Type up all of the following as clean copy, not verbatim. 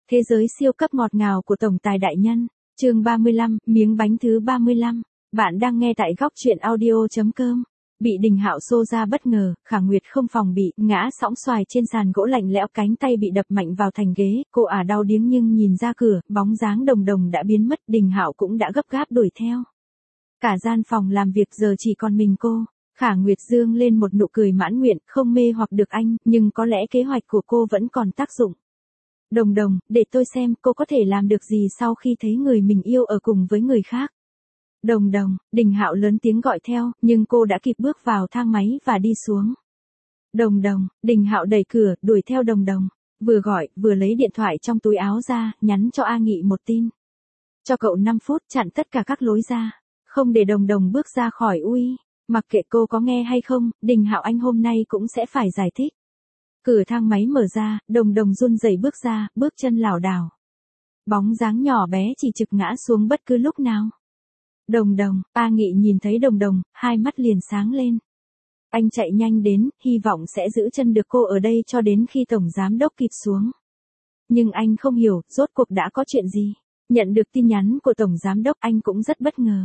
Thế giới siêu cấp ngọt ngào của tổng tài đại nhân. Chương 35, miếng bánh thứ 35. Bạn đang nghe tại góc truyện audio.com. Bị Đình Hạo xô ra bất ngờ, Khả Nguyệt không phòng bị, ngã sõng xoài trên sàn gỗ lạnh lẽo, cánh tay bị đập mạnh vào thành ghế, cô đau điếng nhưng nhìn ra cửa, bóng dáng Đồng Đồng đã biến mất, Đình Hạo cũng đã gấp gáp đuổi theo. Cả gian phòng làm việc giờ chỉ còn mình cô. Khả Nguyệt dương lên một nụ cười mãn nguyện, không mê hoặc được anh, nhưng có lẽ kế hoạch của cô vẫn còn tác dụng. Đồng Đồng, để tôi xem cô có thể làm được gì sau khi thấy người mình yêu ở cùng với người khác. Đồng Đồng, Đình Hạo lớn tiếng gọi theo, nhưng cô đã kịp bước vào thang máy và đi xuống. Đồng Đồng, Đình Hạo đẩy cửa, đuổi theo Đồng Đồng. Vừa gọi, vừa lấy điện thoại trong túi áo ra, nhắn cho A Nghị một tin. Cho cậu 5 phút chặn tất cả các lối ra. Không để Đồng Đồng bước ra khỏi UI. Mặc kệ cô có nghe hay không, Đình Hạo anh hôm nay cũng sẽ phải giải thích. Cửa thang máy mở ra, Đồng Đồng run rẩy bước ra, bước chân lảo đảo. Bóng dáng nhỏ bé chỉ trực ngã xuống bất cứ lúc nào. Đồng Đồng, A Nghị nhìn thấy Đồng Đồng, hai mắt liền sáng lên. Anh chạy nhanh đến, hy vọng sẽ giữ chân được cô ở đây cho đến khi Tổng Giám Đốc kịp xuống. Nhưng anh không hiểu, rốt cuộc đã có chuyện gì. Nhận được tin nhắn của Tổng Giám Đốc anh cũng rất bất ngờ.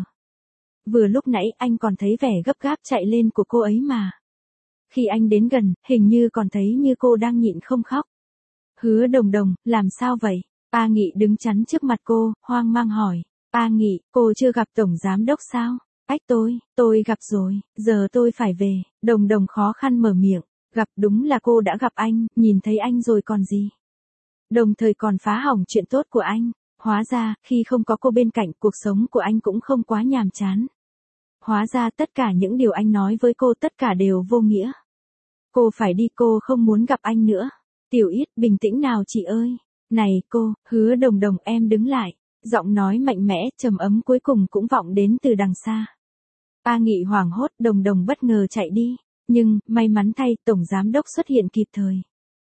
Vừa lúc nãy anh còn thấy vẻ gấp gáp chạy lên của cô ấy mà. Khi anh đến gần, hình như còn thấy như cô đang nhịn không khóc. Hứa Đồng Đồng, làm sao vậy? A Nghị đứng chắn trước mặt cô, hoang mang hỏi. A Nghị, cô chưa gặp Tổng Giám Đốc sao? Ách tôi gặp rồi, giờ tôi phải về. Đồng Đồng khó khăn mở miệng. Gặp, đúng là cô đã gặp anh, nhìn thấy anh rồi còn gì. Đồng thời còn phá hỏng chuyện tốt của anh. Hóa ra, khi không có cô bên cạnh, cuộc sống của anh cũng không quá nhàm chán. Hóa ra tất cả những điều anh nói với cô tất cả đều vô nghĩa. Cô phải đi, cô không muốn gặp anh nữa. Tiểu Yết, bình tĩnh nào chị ơi. Này cô, Hứa Đồng Đồng, em đứng lại. Giọng nói mạnh mẽ, trầm ấm cuối cùng cũng vọng đến từ đằng xa. A Nghị hoảng hốt, Đồng Đồng bất ngờ chạy đi. Nhưng, may mắn thay, Tổng Giám Đốc xuất hiện kịp thời.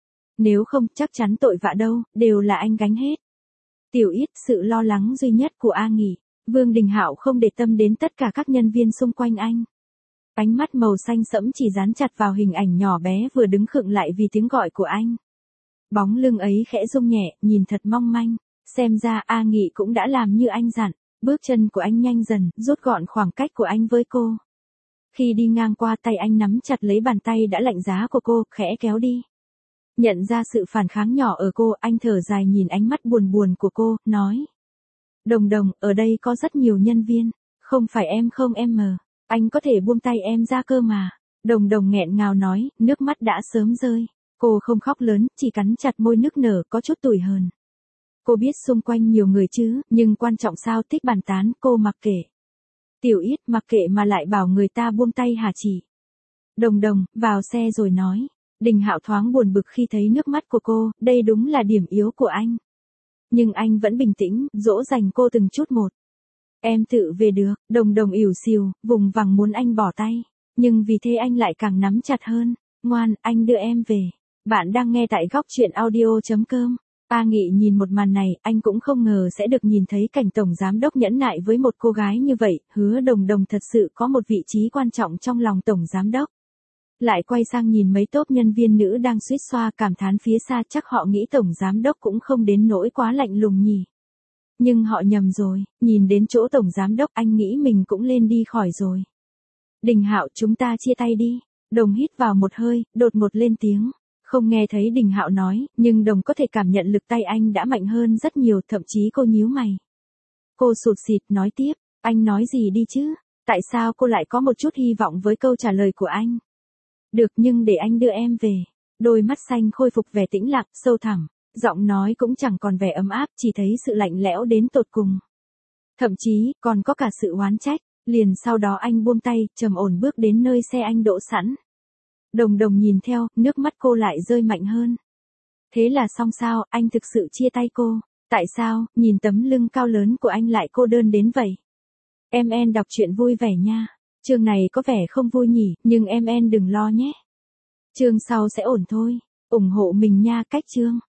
Nếu không, chắc chắn tội vạ đâu, đều là anh gánh hết. Tiểu Yết, sự lo lắng duy nhất của A Nghị. Vương Đình Hạo không để tâm đến tất cả các nhân viên xung quanh anh. Ánh mắt màu xanh sẫm chỉ dán chặt vào hình ảnh nhỏ bé vừa đứng khựng lại vì tiếng gọi của anh. Bóng lưng ấy khẽ rung nhẹ, nhìn thật mong manh. Xem ra A Nghị cũng đã làm như anh dặn. Bước chân của anh nhanh dần, rút gọn khoảng cách của anh với cô. Khi đi ngang qua, tay anh nắm chặt lấy bàn tay đã lạnh giá của cô, khẽ kéo đi. Nhận ra sự phản kháng nhỏ ở cô, anh thở dài nhìn ánh mắt buồn buồn của cô, nói. Đồng Đồng, ở đây có rất nhiều nhân viên. Không phải em không em mờ. Anh có thể buông tay em ra cơ mà. Đồng Đồng nghẹn ngào nói, nước mắt đã sớm rơi. Cô không khóc lớn, chỉ cắn chặt môi nức nở, có chút tủi hờn. Cô biết xung quanh nhiều người chứ, nhưng quan trọng sao thích bàn tán, cô mặc kệ. Tiểu Yết, mặc kệ mà lại bảo người ta buông tay hả chị? Đồng Đồng, vào xe rồi nói. Đình Hạo thoáng buồn bực khi thấy nước mắt của cô, đây đúng là điểm yếu của anh. Nhưng anh vẫn bình tĩnh, dỗ dành cô từng chút một. Em tự về được, Đồng Đồng ỉu xìu, vùng vằng muốn anh bỏ tay. Nhưng vì thế anh lại càng nắm chặt hơn. Ngoan, anh đưa em về. Bạn đang nghe tại góc truyện audio.com. A Nghị nhìn một màn này, anh cũng không ngờ sẽ được nhìn thấy cảnh Tổng Giám Đốc nhẫn nại với một cô gái như vậy. Hứa Đồng Đồng thật sự có một vị trí quan trọng trong lòng Tổng Giám Đốc. Lại quay sang nhìn mấy tốp nhân viên nữ đang suýt xoa, cảm thán phía xa, chắc họ nghĩ Tổng Giám Đốc cũng không đến nỗi quá lạnh lùng nhỉ. Nhưng họ nhầm rồi, nhìn đến chỗ Tổng Giám Đốc anh nghĩ mình cũng lên đi khỏi rồi. Đình Hạo, chúng ta chia tay đi. Đồng hít vào một hơi, đột ngột lên tiếng. Không nghe thấy Đình Hạo nói, nhưng Đồng có thể cảm nhận lực tay anh đã mạnh hơn rất nhiều, thậm chí cô nhíu mày. Cô sụt sịt nói tiếp, anh nói gì đi chứ? Tại sao cô lại có một chút hy vọng với câu trả lời của anh? Được, nhưng để anh đưa em về. Đôi mắt xanh khôi phục vẻ tĩnh lặng, sâu thẳm. Giọng nói cũng chẳng còn vẻ ấm áp, chỉ thấy sự lạnh lẽo đến tột cùng. Thậm chí, còn có cả sự oán trách. Liền sau đó anh buông tay, trầm ổn bước đến nơi xe anh đỗ sẵn. Đồng Đồng nhìn theo, nước mắt cô lại rơi mạnh hơn. Thế là xong sao, anh thực sự chia tay cô? Tại sao, nhìn tấm lưng cao lớn của anh lại cô đơn đến vậy? Em đọc truyện vui vẻ nha. Chương này có vẻ không vui nhỉ, nhưng em đừng lo nhé. Chương sau sẽ ổn thôi. Ủng hộ mình nha, cách chương.